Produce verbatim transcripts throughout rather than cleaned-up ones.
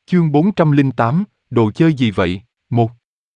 Chương bốn trăm lẻ tám, đồ chơi gì vậy? Một.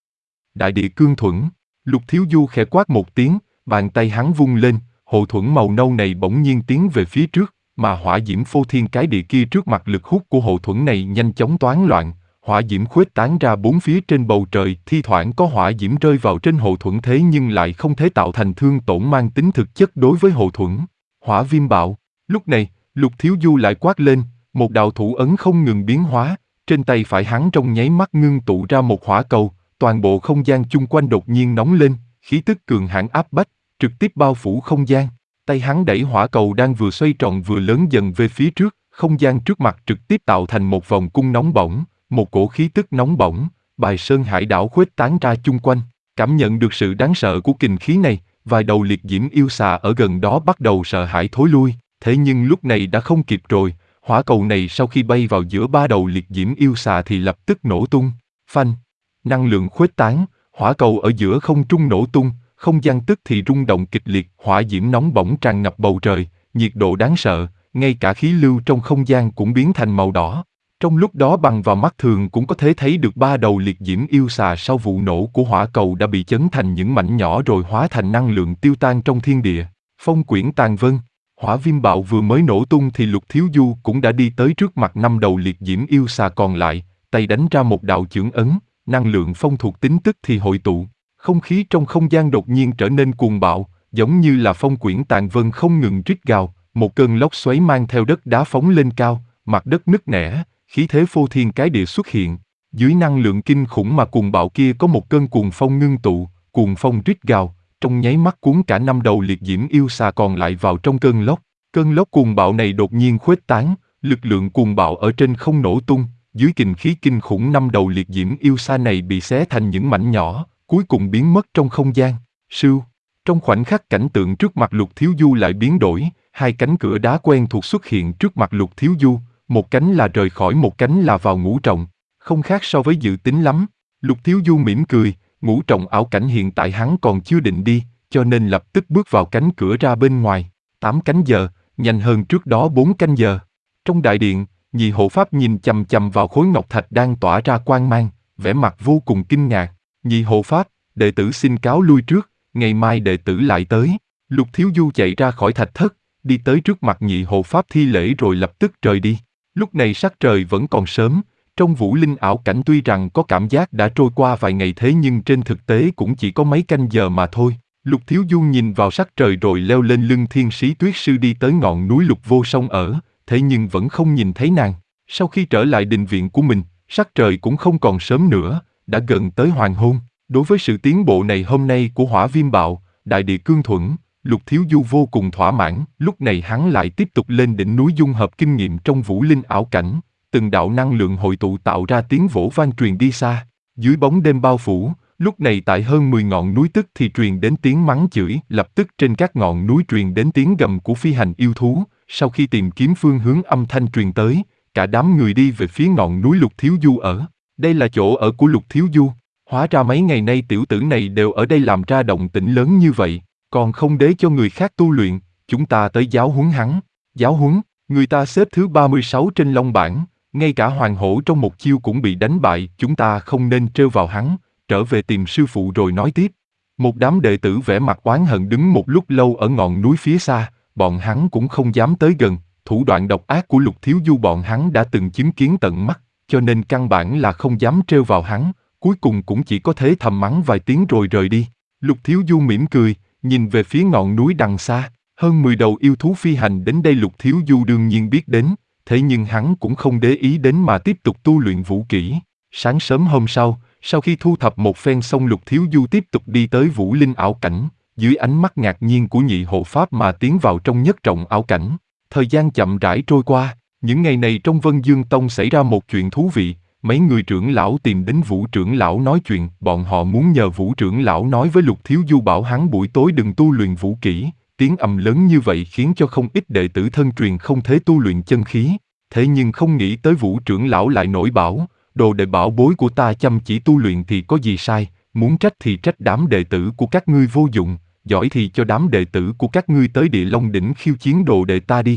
Đại địa cương thuẫn. Lục Thiếu Du khẽ quát một tiếng, bàn tay hắn vung lên, hộ thuẫn màu nâu này bỗng nhiên tiến về phía trước, mà hỏa diễm phô thiên cái địa kia trước mặt lực hút của hộ thuẫn này nhanh chóng toán loạn, hỏa diễm khuếch tán ra bốn phía trên bầu trời, thi thoảng có hỏa diễm rơi vào trên hộ thuẫn thế nhưng lại không thể tạo thành thương tổn mang tính thực chất đối với hộ thuẫn. Hỏa viêm bạo. Lúc này, Lục Thiếu Du lại quát lên, một đạo thủ ấn không ngừng biến hóa, trên tay phải hắn trong nháy mắt ngưng tụ ra một hỏa cầu, toàn bộ không gian chung quanh đột nhiên nóng lên, khí tức cường hãn áp bách, trực tiếp bao phủ không gian. Tay hắn đẩy hỏa cầu đang vừa xoay tròn vừa lớn dần về phía trước, không gian trước mặt trực tiếp tạo thành một vòng cung nóng bỏng, một cổ khí tức nóng bỏng, bài sơn hải đảo khuếch tán ra chung quanh. Cảm nhận được sự đáng sợ của kình khí này, vài đầu liệt diễm yêu xà ở gần đó bắt đầu sợ hãi thối lui, thế nhưng lúc này đã không kịp rồi, hỏa cầu này sau khi bay vào giữa ba đầu liệt diễm yêu xà thì lập tức nổ tung, phanh. Năng lượng khuếch tán, hỏa cầu ở giữa không trung nổ tung, không gian tức thì rung động kịch liệt, hỏa diễm nóng bỏng tràn ngập bầu trời, nhiệt độ đáng sợ, ngay cả khí lưu trong không gian cũng biến thành màu đỏ. Trong lúc đó bằng vào mắt thường cũng có thể thấy được ba đầu liệt diễm yêu xà sau vụ nổ của hỏa cầu đã bị chấn thành những mảnh nhỏ rồi hóa thành năng lượng tiêu tan trong thiên địa. Phong quyển tàn vân. Hỏa viêm bạo vừa mới nổ tung thì Lục Thiếu Du cũng đã đi tới trước mặt năm đầu liệt diễm yêu xà còn lại, tay đánh ra một đạo chưởng ấn, năng lượng phong thuộc tính tức thì hội tụ. Không khí trong không gian đột nhiên trở nên cuồng bạo, giống như là phong quyển tàn vân không ngừng rít gào, một cơn lốc xoáy mang theo đất đá phóng lên cao, mặt đất nứt nẻ, khí thế phô thiên cái địa xuất hiện. Dưới năng lượng kinh khủng mà cuồng bạo kia có một cơn cuồng phong ngưng tụ, cuồng phong rít gào, trong nháy mắt cuốn cả năm đầu liệt diễm yêu xà còn lại vào trong cơn lốc. Cơn lốc cuồng bạo này đột nhiên khuếch tán, lực lượng cuồng bạo ở trên không nổ tung, dưới kình khí kinh khủng năm đầu liệt diễm yêu xà này bị xé thành những mảnh nhỏ, cuối cùng biến mất trong không gian. Sưu. Trong khoảnh khắc cảnh tượng trước mặt Lục Thiếu Du lại biến đổi, hai cánh cửa đá quen thuộc xuất hiện trước mặt Lục Thiếu Du, một cánh là rời khỏi một cánh là vào ngũ trọng, không khác so với dự tính lắm. Lục Thiếu Du mỉm cười, ngũ trọng ảo cảnh hiện tại hắn còn chưa định đi, cho nên lập tức bước vào cánh cửa ra bên ngoài. Tám canh giờ, nhanh hơn trước đó bốn canh giờ. Trong đại điện, Nhị hộ pháp nhìn chằm chằm vào khối ngọc thạch đang tỏa ra quang mang, vẻ mặt vô cùng kinh ngạc. Nhị hộ pháp, đệ tử xin cáo lui trước, ngày mai đệ tử lại tới. Lục Thiếu Du chạy ra khỏi thạch thất, đi tới trước mặt nhị hộ pháp thi lễ rồi lập tức rời đi. Lúc này sắc trời vẫn còn sớm, trong vũ linh ảo cảnh tuy rằng có cảm giác đã trôi qua vài ngày thế nhưng trên thực tế cũng chỉ có mấy canh giờ mà thôi. Lục Thiếu Du nhìn vào sắc trời rồi leo lên lưng Thiên Sĩ Tuyết Sư đi tới ngọn núi Lục Vô Song ở, thế nhưng vẫn không nhìn thấy nàng. Sau khi trở lại đình viện của mình, sắc trời cũng không còn sớm nữa, đã gần tới hoàng hôn. Đối với sự tiến bộ này hôm nay của hỏa viêm bạo, đại địa cương thuẫn, Lục Thiếu Du vô cùng thỏa mãn. Lúc này hắn lại tiếp tục lên đỉnh núi dung hợp kinh nghiệm trong vũ linh ảo cảnh, từng đạo năng lượng hội tụ tạo ra tiếng vỗ vang truyền đi xa. Dưới bóng đêm bao phủ, lúc này tại hơn mười ngọn núi tức thì truyền đến tiếng mắng chửi, lập tức trên các ngọn núi truyền đến tiếng gầm của phi hành yêu thú. Sau khi tìm kiếm phương hướng âm thanh truyền tới, cả đám người đi về phía ngọn núi Lục Thiếu Du ở. Đây là chỗ ở của Lục Thiếu Du. Hóa ra mấy ngày nay tiểu tử này đều ở đây làm ra động tĩnh lớn như vậy, còn không để cho người khác tu luyện, chúng ta tới giáo huấn hắn. Giáo huấn, người ta xếp thứ ba mươi sáu trên long bảng, ngay cả hoàng hổ trong một chiêu cũng bị đánh bại, chúng ta không nên trêu vào hắn, trở về tìm sư phụ rồi nói tiếp. Một đám đệ tử vẻ mặt oán hận đứng một lúc lâu ở ngọn núi phía xa, bọn hắn cũng không dám tới gần, thủ đoạn độc ác của Lục Thiếu Du bọn hắn đã từng chứng kiến tận mắt, cho nên căn bản là không dám trêu vào hắn, cuối cùng cũng chỉ có thế thầm mắng vài tiếng rồi rời đi. Lục Thiếu Du mỉm cười, nhìn về phía ngọn núi đằng xa, hơn mười đầu yêu thú phi hành đến đây Lục Thiếu Du đương nhiên biết đến, thế nhưng hắn cũng không để ý đến mà tiếp tục tu luyện vũ kỹ. Sáng sớm hôm sau, sau khi thu thập một phen xong Lục Thiếu Du tiếp tục đi tới vũ linh ảo cảnh, dưới ánh mắt ngạc nhiên của nhị hộ pháp mà tiến vào trong nhất trọng ảo cảnh. Thời gian chậm rãi trôi qua, những ngày này trong Vân Dương Tông xảy ra một chuyện thú vị, mấy người trưởng lão tìm đến Vũ trưởng lão nói chuyện, bọn họ muốn nhờ Vũ trưởng lão nói với Lục Thiếu Du bảo hắn buổi tối đừng tu luyện vũ kỹ, tiếng ầm lớn như vậy khiến cho không ít đệ tử thân truyền không thể tu luyện chân khí. Thế nhưng không nghĩ tới Vũ trưởng lão lại nổi bảo, đồ đệ bảo bối của ta chăm chỉ tu luyện thì có gì sai, muốn trách thì trách đám đệ tử của các ngươi vô dụng, giỏi thì cho đám đệ tử của các ngươi tới Địa Long đỉnh khiêu chiến đồ đệ ta đi.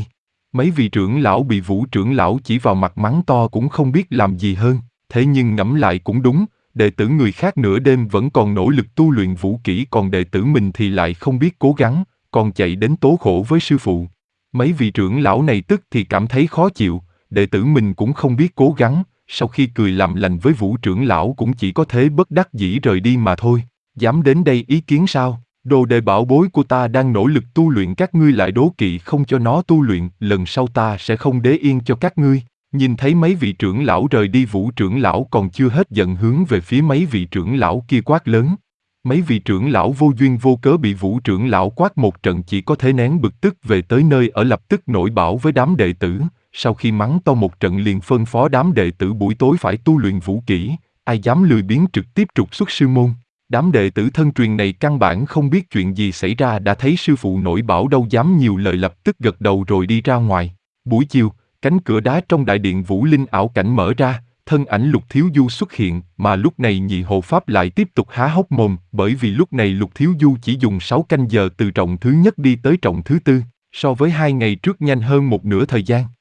Mấy vị trưởng lão bị Vũ trưởng lão chỉ vào mặt mắng to cũng không biết làm gì hơn, thế nhưng ngẫm lại cũng đúng, đệ tử người khác nửa đêm vẫn còn nỗ lực tu luyện vũ kỹ còn đệ tử mình thì lại không biết cố gắng, còn chạy đến tố khổ với sư phụ. Mấy vị trưởng lão này tức thì cảm thấy khó chịu, đệ tử mình cũng không biết cố gắng, sau khi cười làm lành với Vũ trưởng lão cũng chỉ có thế bất đắc dĩ rời đi mà thôi. Dám đến đây ý kiến sao? Đồ đệ bảo bối của ta đang nỗ lực tu luyện các ngươi lại đố kỵ không cho nó tu luyện, lần sau ta sẽ không để yên cho các ngươi. Nhìn thấy mấy vị trưởng lão rời đi, Vũ trưởng lão còn chưa hết giận hướng về phía mấy vị trưởng lão kia quát lớn. Mấy vị trưởng lão vô duyên vô cớ bị Vũ trưởng lão quát một trận chỉ có thể nén bực tức về tới nơi ở lập tức nổi bão với đám đệ tử, sau khi mắng to một trận liền phân phó đám đệ tử buổi tối phải tu luyện vũ kỹ, ai dám lười biếng trực tiếp trục xuất sư môn. Đám đệ tử thân truyền này căn bản không biết chuyện gì xảy ra đã thấy sư phụ nổi bão đâu dám nhiều lời lập tức gật đầu rồi đi ra ngoài. Buổi chiều, cánh cửa đá trong đại điện Vũ Linh ảo cảnh mở ra, thân ảnh Lục Thiếu Du xuất hiện, mà lúc này nhị hộ pháp lại tiếp tục há hốc mồm, bởi vì lúc này Lục Thiếu Du chỉ dùng sáu canh giờ từ trọng thứ nhất đi tới trọng thứ tư, so với hai ngày trước nhanh hơn một nửa thời gian.